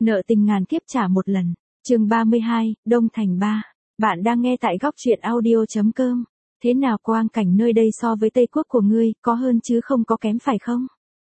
Nợ tình ngàn kiếp trả một lần. Chương 32, Đông Thành 3. Bạn đang nghe tại góc truyện audio.com. Thế nào quang cảnh nơi đây so với Tây Quốc của ngươi, có hơn chứ không có kém phải không?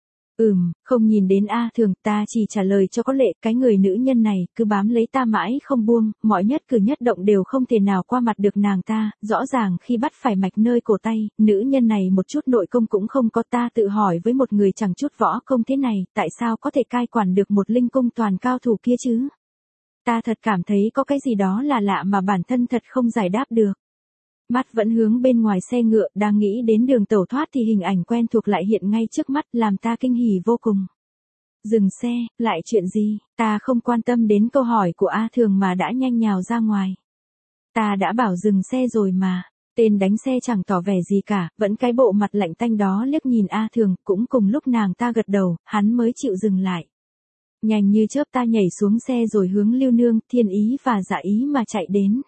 Không nhìn đến A Thường, ta chỉ trả lời cho có lệ, cái người nữ nhân này, cứ bám lấy ta mãi không buông, mọi nhất cử nhất động đều không thể nào qua mặt được nàng ta, rõ ràng khi bắt phải mạch nơi cổ tay, nữ nhân này một chút nội công cũng không có. Ta tự hỏi với một người chẳng chút võ công thế này, tại sao có thể cai quản được một linh cung toàn cao thủ kia chứ? Ta thật cảm thấy có cái gì đó là lạ mà bản thân thật không giải đáp được. Mắt vẫn hướng bên ngoài xe ngựa, đang nghĩ đến đường tẩu thoát thì hình ảnh quen thuộc lại hiện ngay trước mắt, làm ta kinh hỉ vô cùng. Dừng xe, lại chuyện gì? Ta không quan tâm đến câu hỏi của A Thường mà đã nhanh nhào ra ngoài. Ta đã bảo dừng xe rồi mà. Tên đánh xe chẳng tỏ vẻ gì cả, vẫn cái bộ mặt lạnh tanh đó liếc nhìn A Thường, cũng cùng lúc nàng ta gật đầu, hắn mới chịu dừng lại. Nhanh như chớp ta nhảy xuống xe rồi hướng Lưu Nương, Thiên Ý và Dạ Ý mà chạy đến.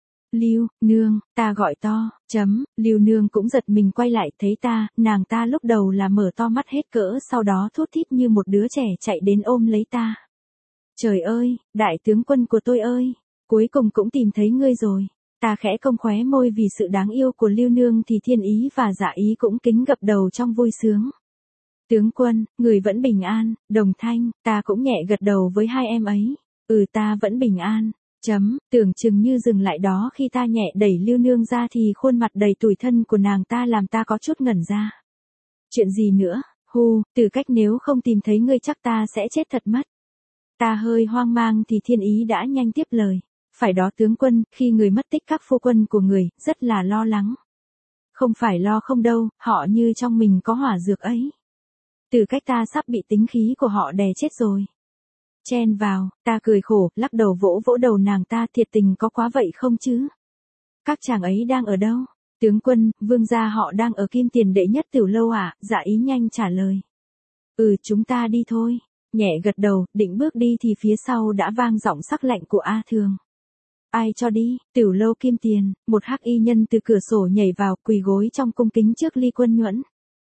Lưu Nương, ta gọi to, Lưu Nương cũng giật mình quay lại thấy ta, nàng ta lúc đầu là mở to mắt hết cỡ, sau đó thút thít như một đứa trẻ chạy đến ôm lấy ta. Trời ơi, đại tướng quân của tôi ơi, cuối cùng cũng tìm thấy ngươi rồi. Ta khẽ cong khóe môi vì sự đáng yêu của Lưu Nương thì Thiên Ý và Dạ Ý cũng kính gập đầu trong vui sướng. Tướng quân, người vẫn bình an. Đồng Thanh, ta cũng nhẹ gật đầu với hai em ấy. Ta vẫn bình an. Tưởng chừng như dừng lại đó khi ta nhẹ đẩy Lưu Nương ra thì khuôn mặt đầy tủi thân của nàng ta làm ta có chút ngẩn ra. Chuyện gì nữa? Từ cách nếu không tìm thấy ngươi chắc ta sẽ chết thật mất. Ta hơi hoang mang thì Thiên Ý đã nhanh tiếp lời. Phải đó tướng quân, khi người mất tích các phu quân của người, rất là lo lắng. Không phải lo không đâu, họ như trong mình có hỏa dược ấy. Từ cách ta sắp bị tính khí của họ đè chết rồi. Chen vào, ta cười khổ, lắc đầu vỗ vỗ đầu nàng ta, thiệt tình có quá vậy không chứ? Các chàng ấy đang ở đâu? Tướng quân, vương gia họ đang ở Kim Tiền đệ nhất tiểu lâu ạ. Dạ Ý nhanh trả lời. Chúng ta đi thôi. Nhẹ gật đầu, định bước đi thì phía sau đã vang giọng sắc lạnh của A Thường. Ai cho đi? Tiểu lâu Kim Tiền. Một hắc y nhân từ cửa sổ nhảy vào, quỳ gối trong cung kính trước Ly Quân Nhuẫn.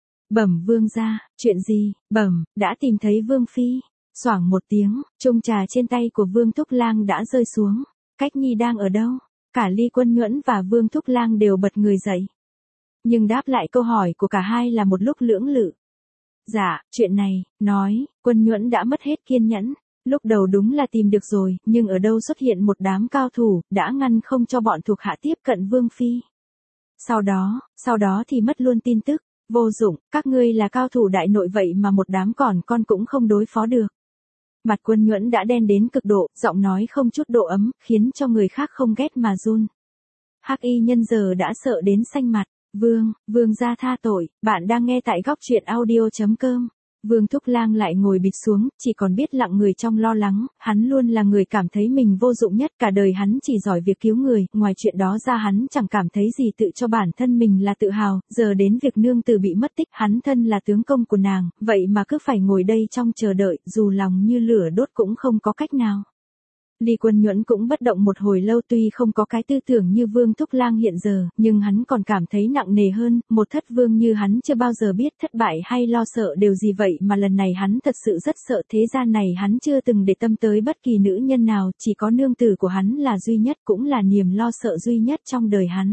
Bẩm vương gia, chuyện gì? Bẩm, đã tìm thấy vương phi. Xoảng một tiếng, chung trà trên tay của Vương Thúc Lang đã rơi xuống. Cách Nhi đang ở đâu? Cả Ly Quân Nhuẫn và Vương Thúc Lang đều bật người dậy. Nhưng đáp lại câu hỏi của cả hai là một lúc lưỡng lự. Dạ, chuyện này, nói, Quân Nhuẫn đã mất hết kiên nhẫn. Lúc đầu đúng là tìm được rồi, nhưng ở đâu xuất hiện một đám cao thủ, đã ngăn không cho bọn thuộc hạ tiếp cận Vương Phi. Sau đó thì mất luôn tin tức. Vô dụng, các ngươi là cao thủ đại nội vậy mà một đám còn con cũng không đối phó được. Mặt Quân Nhuẫn đã đen đến cực độ, giọng nói không chút độ ấm, khiến cho người khác không ghét mà run. Hắc y nhân giờ đã sợ đến xanh mặt. Vương gia tha tội, bạn đang nghe tại góc truyện audio.com. Vương Thúc Lang lại ngồi bịch xuống, chỉ còn biết lặng người trong lo lắng, hắn luôn là người cảm thấy mình vô dụng nhất, cả đời hắn chỉ giỏi việc cứu người, ngoài chuyện đó ra hắn chẳng cảm thấy gì tự cho bản thân mình là tự hào, giờ đến việc nương tử bị mất tích, hắn thân là tướng công của nàng, vậy mà cứ phải ngồi đây trong chờ đợi, dù lòng như lửa đốt cũng không có cách nào. Ly Quân Nhuẫn cũng bất động một hồi lâu, tuy không có cái tư tưởng như Vương Thúc Lang hiện giờ, nhưng hắn còn cảm thấy nặng nề hơn, một thất vương như hắn chưa bao giờ biết thất bại hay lo sợ điều gì vậy mà lần này hắn thật sự rất sợ. Thế gian này hắn chưa từng để tâm tới bất kỳ nữ nhân nào, chỉ có nương tử của hắn là duy nhất, cũng là niềm lo sợ duy nhất trong đời hắn.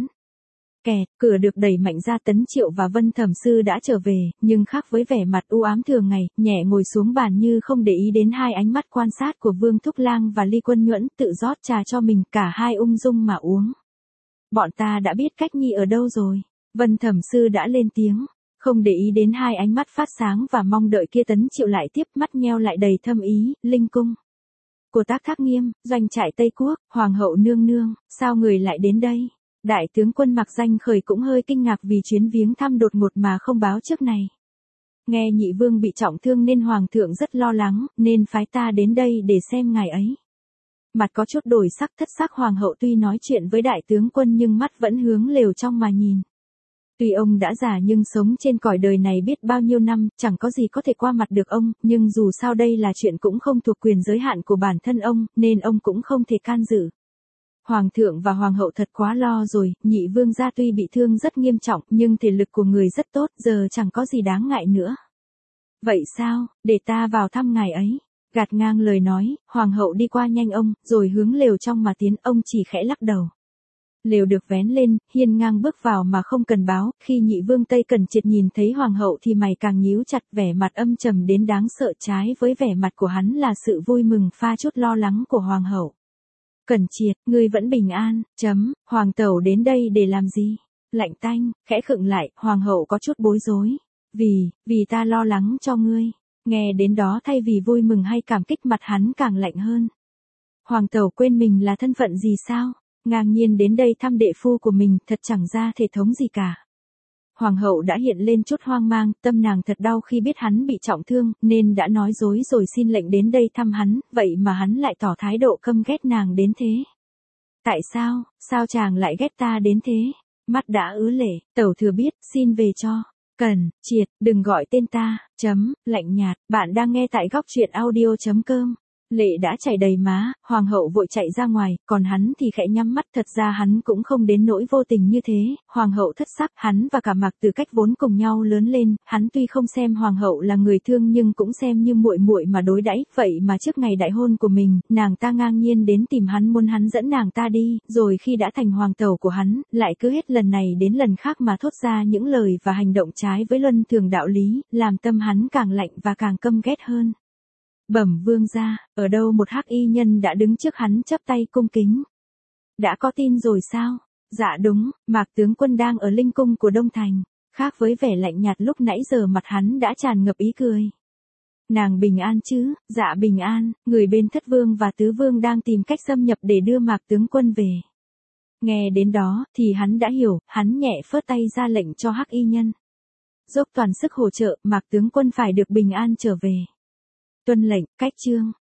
Cửa được đẩy mạnh ra, Tấn Triệu và Vân Thẩm Sư đã trở về, nhưng khác với vẻ mặt u ám thường ngày, nhẹ ngồi xuống bàn như không để ý đến hai ánh mắt quan sát của Vương Thúc Lang và Ly Quân Nhuẫn, tự rót trà cho mình, cả hai ung dung mà uống. Bọn ta đã biết Cách Nhi ở đâu rồi. Vân Thẩm Sư đã lên tiếng, không để ý đến hai ánh mắt phát sáng và mong đợi kia. Tấn Triệu lại tiếp, mắt nheo lại đầy thâm ý. Linh cung của Tác Thác Nghiêm, doanh trại Tây Quốc. Hoàng hậu nương nương, sao người lại đến đây? Đại tướng quân Mạc Danh Khởi cũng hơi kinh ngạc vì chuyến viếng thăm đột ngột mà không báo trước này. Nghe nhị vương bị trọng thương nên hoàng thượng rất lo lắng, nên phái ta đến đây để xem ngài ấy. Mặt có chút đổi sắc, thất sắc hoàng hậu tuy nói chuyện với đại tướng quân nhưng mắt vẫn hướng lều trong mà nhìn. Tuy ông đã già nhưng sống trên cõi đời này biết bao nhiêu năm, chẳng có gì có thể qua mặt được ông, nhưng dù sao đây là chuyện cũng không thuộc quyền giới hạn của bản thân ông, nên ông cũng không thể can dự. Hoàng thượng và hoàng hậu thật quá lo rồi, nhị vương gia tuy bị thương rất nghiêm trọng, nhưng thể lực của người rất tốt, giờ chẳng có gì đáng ngại nữa. Vậy sao, để ta vào thăm ngài ấy. Gạt ngang lời nói, hoàng hậu đi qua nhanh ông, rồi hướng lều trong mà tiến, ông chỉ khẽ lắc đầu. Lều được vén lên, hiên ngang bước vào mà không cần báo, khi nhị vương Tây Cẩn Triệt nhìn thấy hoàng hậu thì mày càng nhíu chặt, vẻ mặt âm trầm đến đáng sợ, trái với vẻ mặt của hắn là sự vui mừng pha chút lo lắng của hoàng hậu. Cẩn Triệt, ngươi vẫn bình an, hoàng tẩu đến đây để làm gì? Lạnh tanh, khẽ khựng lại, hoàng hậu có chút bối rối. Vì ta lo lắng cho ngươi. Nghe đến đó thay vì vui mừng hay cảm kích mặt hắn càng lạnh hơn. Hoàng tẩu quên mình là thân phận gì sao? Ngang nhiên đến đây thăm đệ phu của mình, thật chẳng ra thể thống gì cả. Hoàng hậu đã hiện lên chút hoang mang, tâm nàng thật đau khi biết hắn bị trọng thương, nên đã nói dối rồi xin lệnh đến đây thăm hắn, vậy mà hắn lại tỏ thái độ căm ghét nàng đến thế. Tại sao chàng lại ghét ta đến thế? Mắt đã ứ lệ, tẩu thừa biết, xin về cho. Cẩn Triệt, đừng gọi tên ta, lạnh nhạt, bạn đang nghe tại góc truyện audio.com. Lệ đã chảy đầy má, hoàng hậu vội chạy ra ngoài, còn hắn thì khẽ nhắm mắt, thật ra hắn cũng không đến nỗi vô tình như thế. Hoàng hậu thất sắc, hắn và cả Mạc Tử Cách vốn cùng nhau lớn lên, hắn tuy không xem hoàng hậu là người thương nhưng cũng xem như muội muội mà đối đãi, vậy mà trước ngày đại hôn của mình, nàng ta ngang nhiên đến tìm hắn muốn hắn dẫn nàng ta đi, rồi khi đã thành hoàng tẩu của hắn, lại cứ hết lần này đến lần khác mà thốt ra những lời và hành động trái với luân thường đạo lý, làm tâm hắn càng lạnh và càng căm ghét hơn. Bẩm vương gia, ở đâu một hắc y nhân đã đứng trước hắn chắp tay cung kính. Đã có tin rồi sao? Dạ đúng, Mạc tướng quân đang ở linh cung của Đông Thành. Khác với vẻ lạnh nhạt lúc nãy giờ, mặt hắn đã tràn ngập ý cười. Nàng bình an chứ? Dạ bình an, người bên thất vương và tứ vương đang tìm cách xâm nhập để đưa Mạc tướng quân về. Nghe đến đó, thì hắn đã hiểu, hắn nhẹ phớt tay ra lệnh cho hắc y nhân. Dốc toàn sức hỗ trợ, Mạc tướng quân phải được bình an trở về. Tuân lệnh, cách chương.